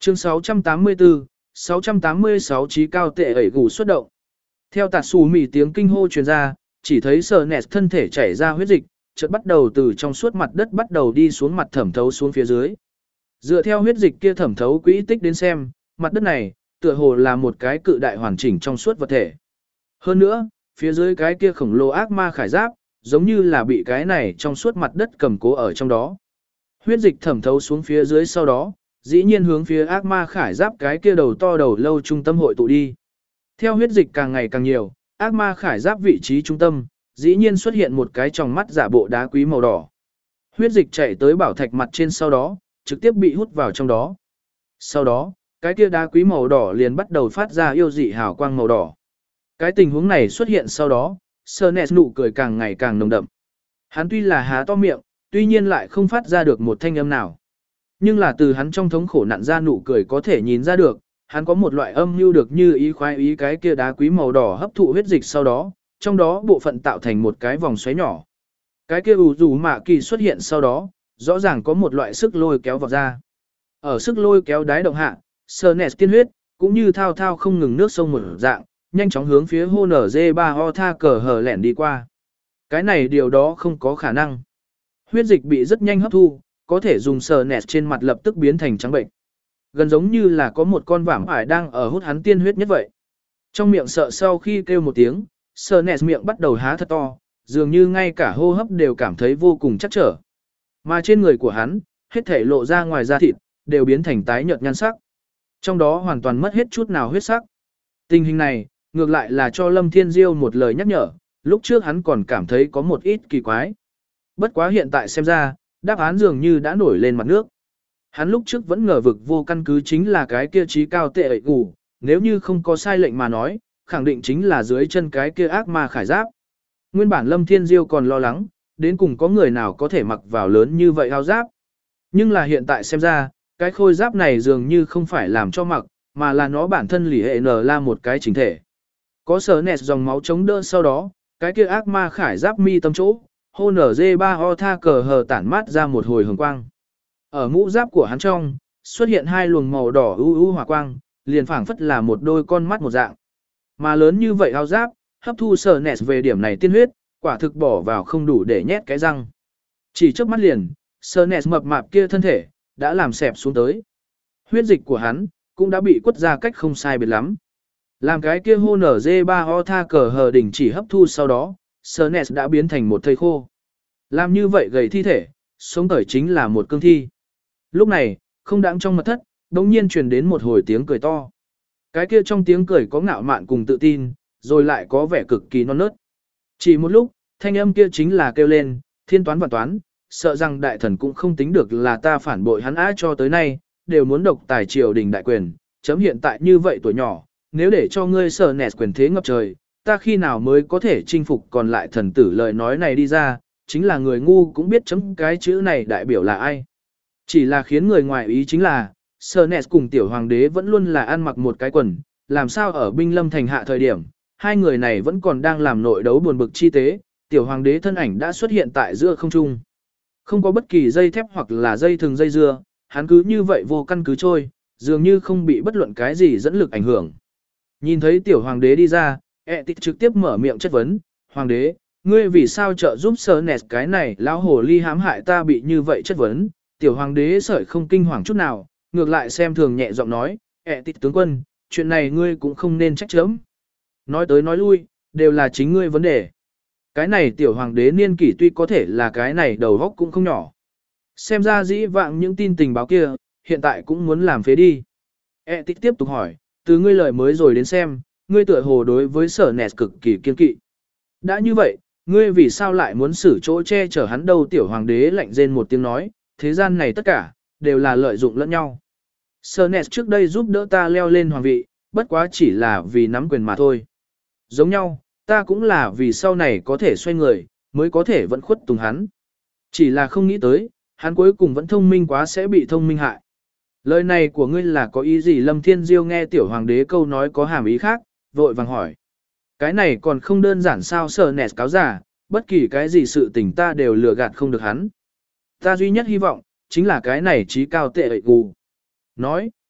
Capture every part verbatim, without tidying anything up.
Chương sáu trăm tám mươi tư, sáu trăm tám mươi sáu trí cao tệ ẩy gù xuất động. Theo tạt xù mỉ tiếng kinh hô truyền ra, chỉ thấy sờ nẹt thân thể chảy ra huyết dịch, chợt bắt đầu từ trong suốt mặt đất bắt đầu đi xuống mặt thẩm thấu xuống phía dưới. Dựa theo huyết dịch kia thẩm thấu quỹ tích đến xem, mặt đất này, tựa hồ là một cái cự đại hoàn chỉnh trong suốt vật thể. Hơn nữa, phía dưới cái kia khổng lồ ác ma khải giáp, giống như là bị cái này trong suốt mặt đất cầm cố ở trong đó. Huyết dịch thẩm thấu xuống phía dưới sau đó, dĩ nhiên hướng phía ác ma khải giáp cái kia đầu to đầu lâu trung tâm hội tụ đi. Theo huyết dịch càng ngày càng nhiều, ác ma khải giáp vị trí trung tâm, dĩ nhiên xuất hiện một cái tròng mắt giả bộ đá quý màu đỏ. Huyết dịch chạy tới bảo thạch mặt trên sau đó, trực tiếp bị hút vào trong đó. Sau đó, cái kia đá quý màu đỏ liền bắt đầu phát ra yêu dị hào quang màu đỏ. Cái tình huống này xuất hiện sau đó, Sernes nụ cười càng ngày càng nồng đậm. Hắn tuy là há to miệng, tuy nhiên lại không phát ra được một thanh âm nào. Nhưng là từ hắn trong thống khổ nặn ra nụ cười có thể nhìn ra được, hắn có một loại âm mưu được như ý khoái ý cái kia đá quý màu đỏ hấp thụ huyết dịch sau đó, trong đó bộ phận tạo thành một cái vòng xoáy nhỏ. Cái kia ủ rủ mạ kỳ xuất hiện sau đó, rõ ràng có một loại sức lôi kéo vào ra. Ở sức lôi kéo đáy động hạ, Sernes tiên huyết, cũng như thao thao không ngừng nước sông một dạng, nhanh chóng hướng phía hô nở dê ba o tha cờ hờ lẻn đi qua. Cái này điều đó không có khả năng. Huyết dịch bị rất nhanh hấp thu, có thể dùng Sernes trên mặt lập tức biến thành trắng bệnh. Gần giống như là có một con vảm ải đang ở hút hắn tiên huyết nhất vậy. Trong miệng sợ sau khi kêu một tiếng, Sernes miệng bắt đầu há thật to, dường như ngay cả hô hấp đều cảm thấy vô cùng chắc trở. Mà trên người của hắn, hết thể lộ ra ngoài da thịt, đều biến thành tái nhợt nhan sắc. Trong đó hoàn toàn mất hết chút nào huyết sắc. Tình hình này, ngược lại là cho Lâm Thiên Diêu một lời nhắc nhở, lúc trước hắn còn cảm thấy có một ít kỳ quái. Bất quá hiện tại xem ra, đáp án dường như đã nổi lên mặt nước. Hắn lúc trước vẫn ngờ vực vô căn cứ chính là cái kia trí cao tệ ẩy gù, nếu như không có sai lệnh mà nói, khẳng định chính là dưới chân cái kia ác ma khải giáp. Nguyên bản Lâm Thiên Diêu còn lo lắng, đến cùng có người nào có thể mặc vào lớn như vậy áo giáp. Nhưng là hiện tại xem ra, cái khôi giáp này dường như không phải làm cho mặc, mà là nó bản thân lì hệ nở là một cái chính thể. Có sở nẹt dòng máu chống đỡ sau đó, cái kia ác ma khải giáp mi tâm chỗ, hô nở dê ba o tha cờ hờ tản mát ra một hồi hồng quang. Ở mũ giáp của hắn trong, xuất hiện hai luồng màu đỏ u u hỏa quang, liền phảng phất là một đôi con mắt một dạng. Mà lớn như vậy áo giáp, hấp thu sở nẹt về điểm này tiên huyết, quả thực bỏ vào không đủ để nhét cái răng. Chỉ trước mắt liền, sở nẹt mập mạp kia thân thể, đã làm xẹp xuống tới. Huyết dịch của hắn, cũng đã bị quất ra cách không sai biệt lắm. Làm cái kia hô nở dê ba o tha cờ hờ đỉnh chỉ hấp thu sau đó, Sernes đã biến thành một thây khô. Làm như vậy gầy thi thể, sống tởi chính là một cương thi. Lúc này, không đáng trong mật thất, đống nhiên truyền đến một hồi tiếng cười to. Cái kia trong tiếng cười có ngạo mạn cùng tự tin, rồi lại có vẻ cực kỳ non nớt. Chỉ một lúc, thanh âm kia chính là kêu lên, thiên toán và toán, sợ rằng đại thần cũng không tính được là ta phản bội hắn á cho tới nay, đều muốn độc tài triều đình đại quyền, chấm hiện tại như vậy tuổi nhỏ, nếu để cho ngươi sở nẹt quyền thế ngập trời, ta khi nào mới có thể chinh phục còn lại thần tử lời nói này đi ra, chính là người ngu cũng biết chấm cái chữ này đại biểu là ai. Chỉ là khiến người ngoài ý chính là, sở nẹt cùng tiểu hoàng đế vẫn luôn là ăn mặc một cái quần, làm sao ở binh lâm thành hạ thời điểm, hai người này vẫn còn đang làm nội đấu buồn bực chi tế, tiểu hoàng đế thân ảnh đã xuất hiện tại giữa không trung. Không có bất kỳ dây thép hoặc là dây thừng dây dưa, hắn cứ như vậy vô căn cứ trôi, dường như không bị bất luận cái gì dẫn lực ảnh hưởng. Nhìn thấy tiểu hoàng đế đi ra, ẹ tịch trực tiếp mở miệng chất vấn, hoàng đế, ngươi vì sao trợ giúp sơ nẹt cái này lão hồ ly hãm hại ta bị như vậy chất vấn, tiểu hoàng đế sợi không kinh hoàng chút nào, ngược lại xem thường nhẹ giọng nói, ẹ tịch tướng quân, chuyện này ngươi cũng không nên trách chấm. Nói tới nói lui, đều là chính ngươi vấn đề. Cái này tiểu hoàng đế niên kỷ tuy có thể là cái này đầu góc cũng không nhỏ. Xem ra dĩ vạng những tin tình báo kia, hiện tại cũng muốn làm phế đi. E tích tiếp tục hỏi, từ ngươi lời mới rồi đến xem, ngươi tựa hồ đối với sở nẹt cực kỳ kiên kỵ. Đã như vậy, ngươi vì sao lại muốn xử chỗ che chở hắn đâu tiểu hoàng đế lạnh rên một tiếng nói, thế gian này tất cả, đều là lợi dụng lẫn nhau. Sở nẹt trước đây giúp đỡ ta leo lên hoàng vị, bất quá chỉ là vì nắm quyền mà thôi. Giống nhau, ta cũng là vì sau này có thể xoay người, mới có thể vẫn khuất tùng hắn. Chỉ là không nghĩ tới, hắn cuối cùng vẫn thông minh quá sẽ bị thông minh hại. Lời này của ngươi là có ý gì? Lâm Thiên Diêu nghe tiểu hoàng đế câu nói có hàm ý khác, vội vàng hỏi. Cái này còn không đơn giản sao sờ nẹt cáo giả, bất kỳ cái gì sự tình ta đều lừa gạt không được hắn. Ta duy nhất hy vọng, chính là cái này trí cao tệ ệ gù. Nói,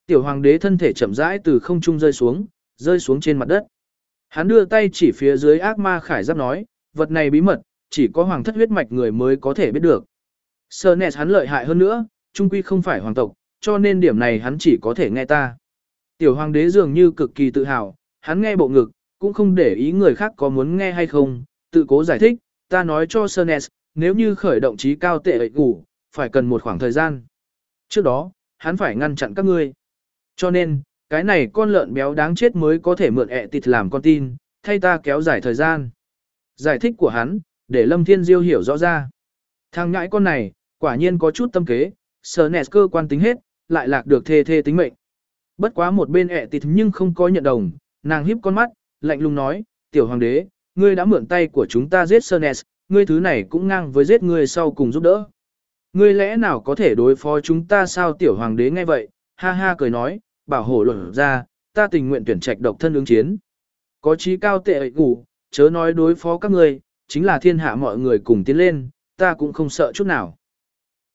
Tiểu hoàng đế thân thể chậm rãi từ không trung rơi xuống, rơi xuống trên mặt đất. Hắn đưa tay chỉ phía dưới ác ma khải giáp nói, vật này bí mật, chỉ có hoàng thất huyết mạch người mới có thể biết được. Sernes hắn lợi hại hơn nữa, trung quy không phải hoàng tộc, cho nên điểm này hắn chỉ có thể nghe ta. Tiểu hoàng đế dường như cực kỳ tự hào, hắn nghe bộ ngực, cũng không để ý người khác có muốn nghe hay không, tự cố giải thích, ta nói cho Sernes, nếu như khởi động trí cao tệ ẩy ngủ, phải cần một khoảng thời gian. Trước đó, hắn phải ngăn chặn các ngươi. Cho nên, cái này con lợn béo đáng chết mới có thể mượn ẹ tịt làm con tin, thay ta kéo dài thời gian. Giải thích của hắn, để Lâm Thiên Diêu hiểu rõ ra. Thằng ngãi con này, quả nhiên có chút tâm kế, Sernes cơ quan tính hết, lại lạc được thê thê tính mệnh. Bất quá một bên ẹ tịt nhưng không có nhận đồng, nàng híp con mắt, lạnh lùng nói, tiểu hoàng đế, ngươi đã mượn tay của chúng ta giết Sernes, ngươi thứ này cũng ngang với giết ngươi sau cùng giúp đỡ. Ngươi lẽ nào có thể đối phó chúng ta sao tiểu hoàng đế nghe vậy, ha ha cười nói, bảo hộ luận ra, ta tình nguyện tuyển trạch độc thân ứng chiến. Có chí cao tệ ẩy ngủ, chớ nói đối phó các ngươi, chính là thiên hạ mọi người cùng tiến lên, ta cũng không sợ chút nào.